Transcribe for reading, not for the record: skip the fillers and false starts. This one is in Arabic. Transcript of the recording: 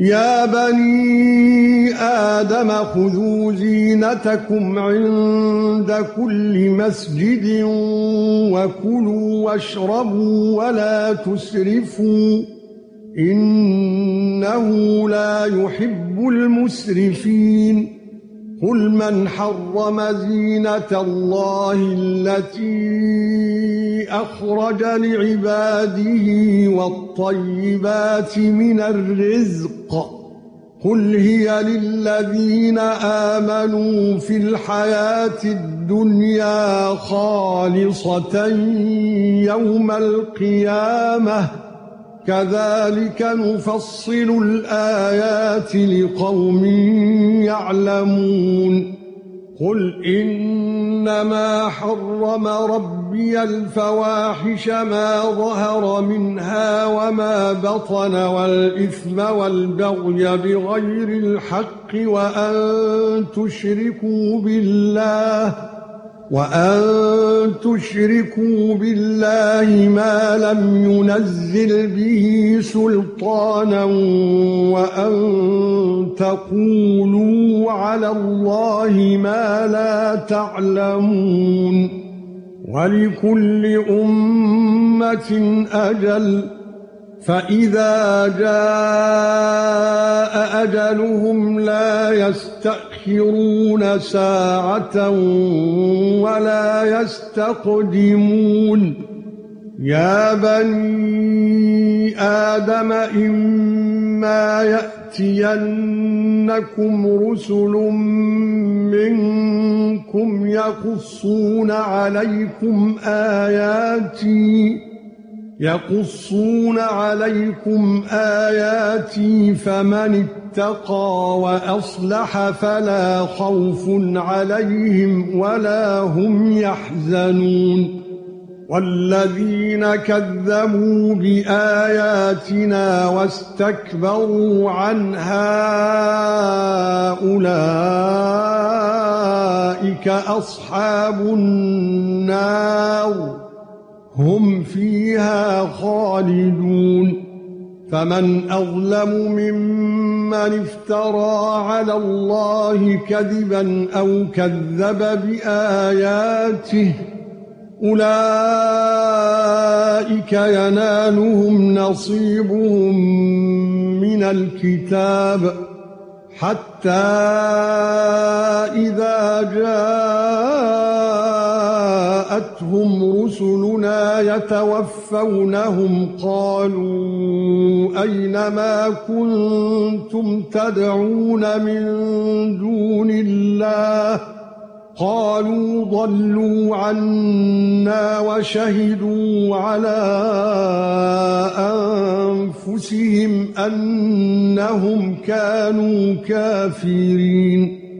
يا بني آدم خذوا زينتكم عند كل مسجد وكلوا واشربوا ولا تسرفوا إنه لا يحب المسرفين قل من حرم زينة الله التي أخرج لعباده والطيبات من الرزق قل هي للذين آمنوا في الحياة الدنيا خالصة يوم القيامة كذلك نفصل الآيات لقوم يعلمون قل إنما حرم ربي الفواحش ما ظهر منها وما بطن والإثم والبغي بغير الحق وأن تشركوا بالله ما لم ينزل به سلطانا وأن تقولوا على الله ما لا تعلمون ولكل أمة أجل فإذا جاء أجلهم لا يستأخرون ساعة ولا يستقدمون يا بني آدم إما يأتينكم رسل منكم يقصون عليكم آياتي فمن اتقى وأصلح فلا خوف عليهم ولا هم يحزنون والذين كذبوا بآياتنا واستكبروا عنها أولئك أصحاب النار هم فيها خالدون فمن أظلم ممن افترى على الله كذبا أو كذب بآياته أولئك ينالهم نصيبهم من الكتاب حتى إذا جاءتهم رسلنا يتوفونهم قالوا أين ما كنتم تدعون من دون الله قالوا ضلوا عنا وشهدوا على أنفسهم أنهم كانوا كافرين